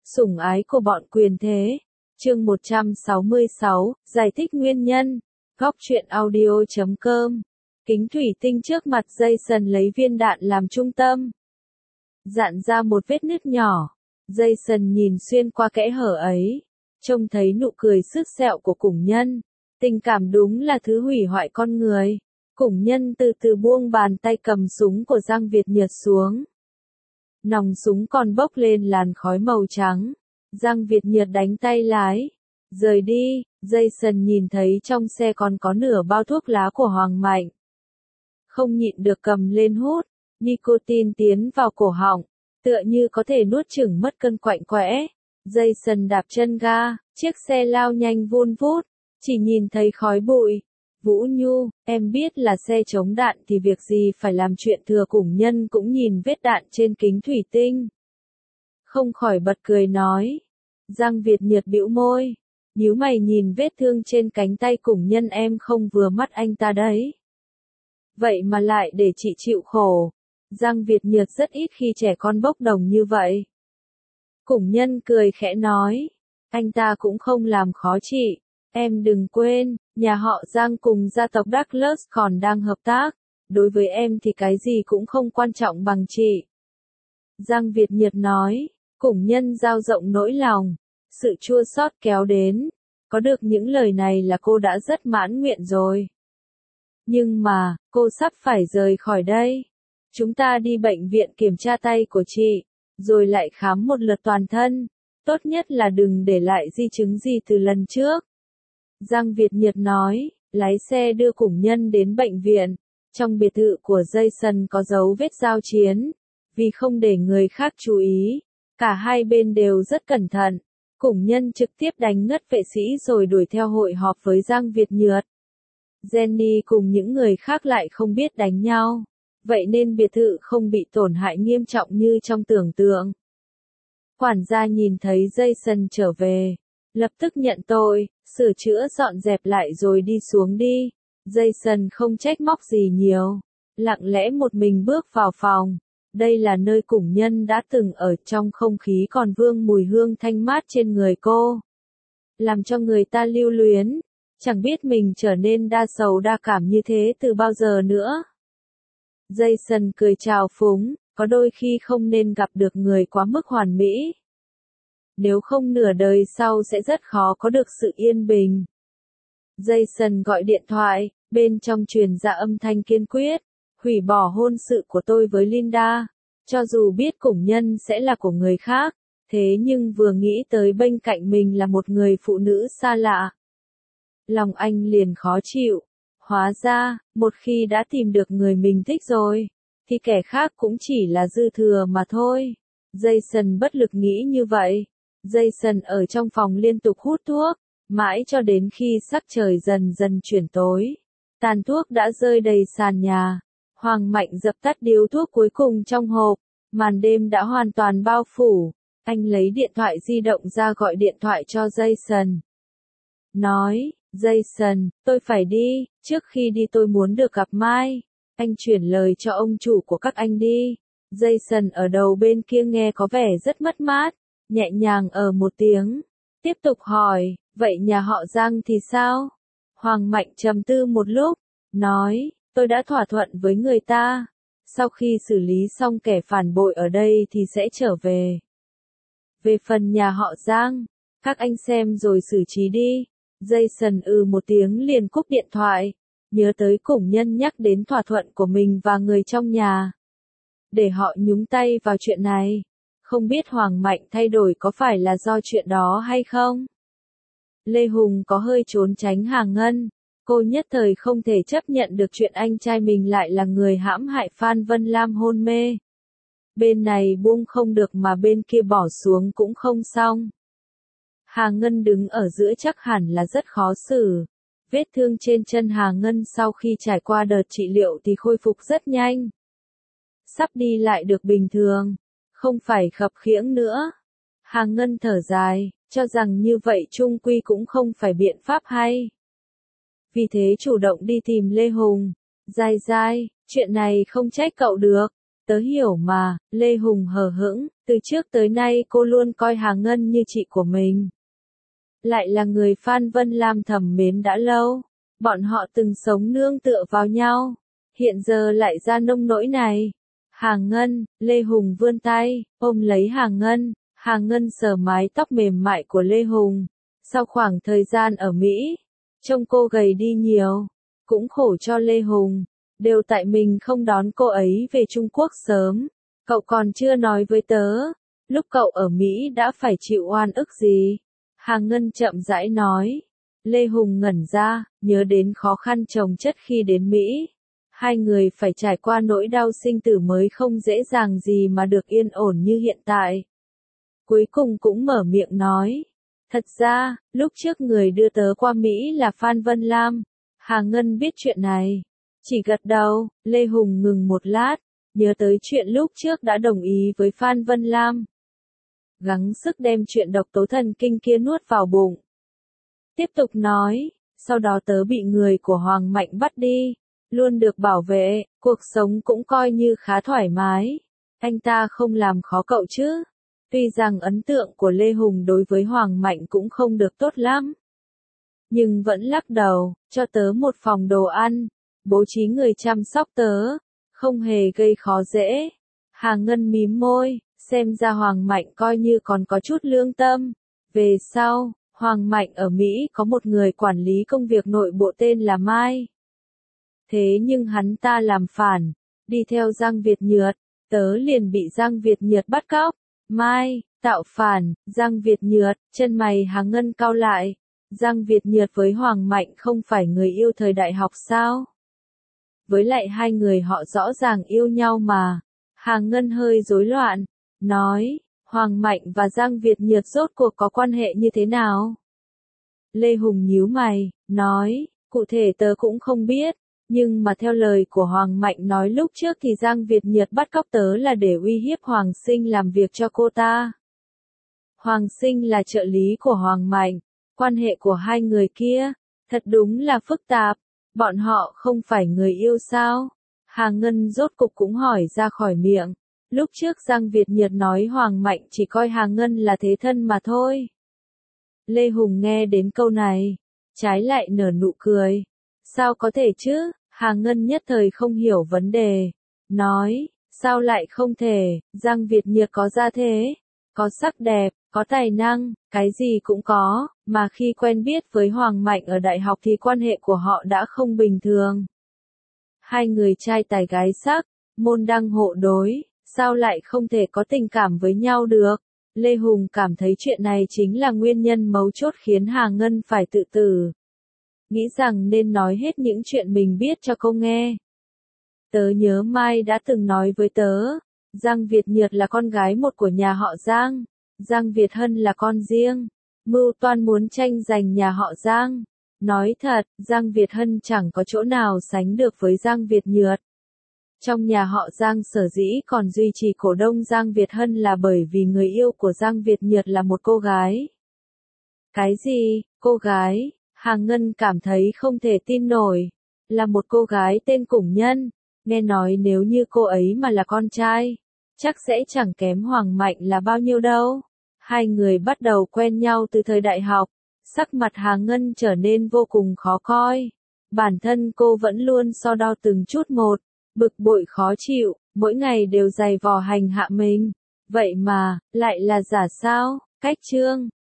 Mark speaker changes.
Speaker 1: Sủng ái của bọn quyền thế. Chương 166, giải thích nguyên nhân. Góc truyện audio.com. Kính thủy tinh trước mặt Jason lấy viên đạn làm trung tâm. Dạn ra một vết nứt nhỏ. Jason nhìn xuyên qua kẽ hở ấy. Trông thấy nụ cười sứt sẹo của Củng Nhân. Tình cảm đúng là thứ hủy hoại con người. Củng Nhân từ từ buông bàn tay cầm súng của Giang Việt Nhật xuống. Nòng súng còn bốc lên làn khói màu trắng. Giang Việt Nhật đánh tay lái. Rời đi, Jason nhìn thấy trong xe còn có nửa bao thuốc lá của Hoàng Mạnh. Không nhịn được cầm lên hút, nicotine tiến vào cổ họng, tựa như có thể nuốt chửng mất cân quạnh quẽ. Jason đạp chân ga, chiếc xe lao nhanh vun vút, chỉ nhìn thấy khói bụi. Vũ Nhu, em biết là xe chống đạn thì việc gì phải làm chuyện thừa. Củng Nhân cũng nhìn vết đạn trên kính thủy tinh. Không khỏi bật cười nói. Giang Việt Nhật bĩu môi. Nhíu mày nhìn vết thương trên cánh tay Củng Nhân, em không vừa mắt anh ta đấy. Vậy mà lại để chị chịu khổ. Giang Việt Nhật rất ít khi trẻ con bốc đồng như vậy. Củng Nhân cười khẽ nói. Anh ta cũng không làm khó chị. Em đừng quên, nhà họ Giang cùng gia tộc Douglas còn đang hợp tác. Đối với em thì cái gì cũng không quan trọng bằng chị. Giang Việt Nhật nói. Củng Nhân dao rộng nỗi lòng. Sự chua xót kéo đến. Có được những lời này là cô đã rất mãn nguyện rồi. Nhưng mà, cô sắp phải rời khỏi đây. Chúng ta đi bệnh viện kiểm tra tay của chị. Rồi lại khám một lượt toàn thân. Tốt nhất là đừng để lại di chứng gì từ lần trước. Giang Việt Nhật nói, lái xe đưa Củng Nhân đến bệnh viện. Trong biệt thự của Jason có dấu vết giao chiến. Vì không để người khác chú ý, cả hai bên đều rất cẩn thận. Củng Nhân trực tiếp đánh ngất vệ sĩ rồi đuổi theo hội họp với Giang Việt Nhật. Jenny cùng những người khác lại không biết đánh nhau. Vậy nên biệt thự không bị tổn hại nghiêm trọng như trong tưởng tượng. Quản gia nhìn thấy Jason trở về. Lập tức nhận tội, sửa chữa dọn dẹp lại rồi đi xuống đi. Jason không trách móc gì nhiều. Lặng lẽ một mình bước vào phòng. Đây là nơi Củng Nhân đã từng ở, trong không khí còn vương mùi hương thanh mát trên người cô. Làm cho người ta lưu luyến. Chẳng biết mình trở nên đa sầu đa cảm như thế từ bao giờ nữa. Jason cười trào phúng, có đôi khi không nên gặp được người quá mức hoàn mỹ. Nếu không nửa đời sau sẽ rất khó có được sự yên bình. Jason gọi điện thoại, bên trong truyền ra âm thanh kiên quyết. Hủy bỏ hôn sự của tôi với Linda. Cho dù biết Củng Nhân sẽ là của người khác, thế nhưng vừa nghĩ tới bên cạnh mình là một người phụ nữ xa lạ. Lòng anh liền khó chịu. Hóa ra, một khi đã tìm được người mình thích rồi, thì kẻ khác cũng chỉ là dư thừa mà thôi. Jason bất lực nghĩ như vậy. Jason ở trong phòng liên tục hút thuốc, mãi cho đến khi sắc trời dần dần chuyển tối. Tàn thuốc đã rơi đầy sàn nhà. Hoàng Mạnh dập tắt điếu thuốc cuối cùng trong hộp. Màn đêm đã hoàn toàn bao phủ. Anh lấy điện thoại di động ra gọi điện thoại cho Jason. Nói, Jason, tôi phải đi, trước khi đi tôi muốn được gặp Mai. Anh chuyển lời cho ông chủ của các anh đi. Jason ở đầu bên kia nghe có vẻ rất mất mát, nhẹ nhàng một tiếng. Tiếp tục hỏi, vậy nhà họ Giang thì sao? Hoàng Mạnh trầm tư một lúc, nói, tôi đã thỏa thuận với người ta. Sau khi xử lý xong kẻ phản bội ở đây thì sẽ trở về. Về phần nhà họ Giang, các anh xem rồi xử trí đi. Jason một tiếng liền cúp điện thoại. Nhớ tới Củng Nhân nhắc đến thỏa thuận của mình và người trong nhà. Để họ nhúng tay vào chuyện này. Không biết Hoàng Mạnh thay đổi có phải là do chuyện đó hay không? Lê Hùng có hơi trốn tránh Hà Ngân. Cô nhất thời không thể chấp nhận được chuyện anh trai mình lại là người hãm hại Phan Vân Lam hôn mê. Bên này buông không được mà bên kia bỏ xuống cũng không xong. Hà Ngân đứng ở giữa chắc hẳn là rất khó xử. Vết thương trên chân Hà Ngân sau khi trải qua đợt trị liệu thì khôi phục rất nhanh. Sắp đi lại được bình thường. Không phải khập khiễng nữa. Hà Ngân thở dài, cho rằng như vậy chung quy cũng không phải biện pháp hay. Vì thế chủ động đi tìm Lê Hùng. Dai, chuyện này không trách cậu được. Tớ hiểu mà. Lê Hùng hờ hững, Từ trước tới nay cô luôn coi Hà Ngân như chị của mình. Lại là người Phan Vân Lam thầm mến đã lâu. Bọn họ từng sống nương tựa vào nhau. Hiện giờ lại ra nông nỗi này. Hà Ngân, Lê Hùng vươn tay, ôm lấy Hà Ngân. Hà Ngân sờ mái tóc mềm mại của Lê Hùng. Sau khoảng thời gian ở Mỹ, trông cô gầy đi nhiều. Cũng khổ cho Lê Hùng. Đều tại mình không đón cô ấy về Trung Quốc sớm. Cậu còn chưa nói với tớ. Lúc cậu ở Mỹ đã phải chịu oan ức gì? Hà Ngân chậm rãi nói. Lê Hùng ngẩn ra, nhớ đến khó khăn chồng chất khi đến Mỹ. Hai người phải trải qua nỗi đau sinh tử mới không dễ dàng gì mà được yên ổn như hiện tại. Cuối cùng cũng mở miệng nói. Thật ra, lúc trước người đưa tớ qua Mỹ là Phan Vân Lam. Hà Ngân biết chuyện này. Chỉ gật đầu, Lê Hùng ngừng một lát, nhớ tới chuyện lúc trước đã đồng ý với Phan Vân Lam. Gắng sức đem chuyện độc tố thần kinh kia nuốt vào bụng. Tiếp tục nói, sau đó tớ bị người của Hoàng Mạnh bắt đi, luôn được bảo vệ, cuộc sống cũng coi như khá thoải mái. Anh ta không làm khó cậu chứ? Tuy rằng ấn tượng của Lê Hùng đối với Hoàng Mạnh cũng không được tốt lắm. Nhưng vẫn lắc đầu, cho tớ một phòng đồ ăn, bố trí người chăm sóc tớ, không hề gây khó dễ. Hà Ngân mím môi, xem ra Hoàng Mạnh coi như còn có chút lương tâm. Về sau, Hoàng Mạnh ở Mỹ có một người quản lý công việc nội bộ tên là Mai. Thế nhưng hắn ta làm phản, đi theo Giang Việt Nhược, tớ liền bị Giang Việt Nhược bắt cóc. Mai, tạo phản, Giang Việt Nhược, chân mày Hà Ngân cau lại. Giang Việt Nhược với Hoàng Mạnh không phải người yêu thời đại học sao? Với lại hai người họ rõ ràng yêu nhau mà. Hà Ngân hơi rối loạn, nói, Hoàng Mạnh và Giang Việt Nhược rốt cuộc có quan hệ như thế nào? Lê Hùng nhíu mày, nói, cụ thể tớ cũng không biết, nhưng mà theo lời của Hoàng Mạnh nói lúc trước thì Giang Việt Nhược bắt cóc tớ là để uy hiếp Hoàng Sinh làm việc cho cô ta. Hoàng Sinh là trợ lý của Hoàng Mạnh, quan hệ của hai người kia, thật đúng là phức tạp, bọn họ không phải người yêu sao? Hà Ngân rốt cục cũng hỏi ra khỏi miệng. Lúc trước Giang Việt Nhược nói Hoàng Mạnh chỉ coi Hà Ngân là thế thân mà thôi. Lê Hùng nghe đến câu này, trái lại nở nụ cười. Sao có thể chứ? Hà Ngân nhất thời không hiểu vấn đề. Nói, sao lại không thể, Giang Việt Nhược có gia thế, có sắc đẹp, có tài năng, cái gì cũng có, mà khi quen biết với Hoàng Mạnh ở đại học thì quan hệ của họ đã không bình thường. Hai người trai tài gái sắc, môn đăng hộ đối, sao lại không thể có tình cảm với nhau được? Lê Hùng cảm thấy chuyện này chính là nguyên nhân mấu chốt khiến Hà Ngân phải tự tử. Nghĩ rằng nên nói hết những chuyện mình biết cho cô nghe. Tớ nhớ Mai đã từng nói với tớ, Giang Việt Nhược là con gái một của nhà họ Giang, Giang Việt Hân là con riêng, mưu toan muốn tranh giành nhà họ Giang. Nói thật, Giang Việt Hân chẳng có chỗ nào sánh được với Giang Việt Nhược. Trong nhà họ Giang sở dĩ còn duy trì cổ đông Giang Việt Hân là bởi vì người yêu của Giang Việt Nhược là một cô gái. Cái gì, cô gái? Hà Ngân cảm thấy không thể tin nổi. Là một cô gái tên Củng Nhân. Nghe nói nếu như cô ấy mà là con trai, chắc sẽ chẳng kém Hoàng Mạnh là bao nhiêu đâu. Hai người bắt đầu quen nhau từ thời đại học. Sắc mặt Hà Ngân trở nên vô cùng khó coi. Bản thân cô vẫn luôn so đo từng chút một, bực bội khó chịu, mỗi ngày đều giày vò hành hạ mình. Vậy mà, lại là giả sao? Cách chương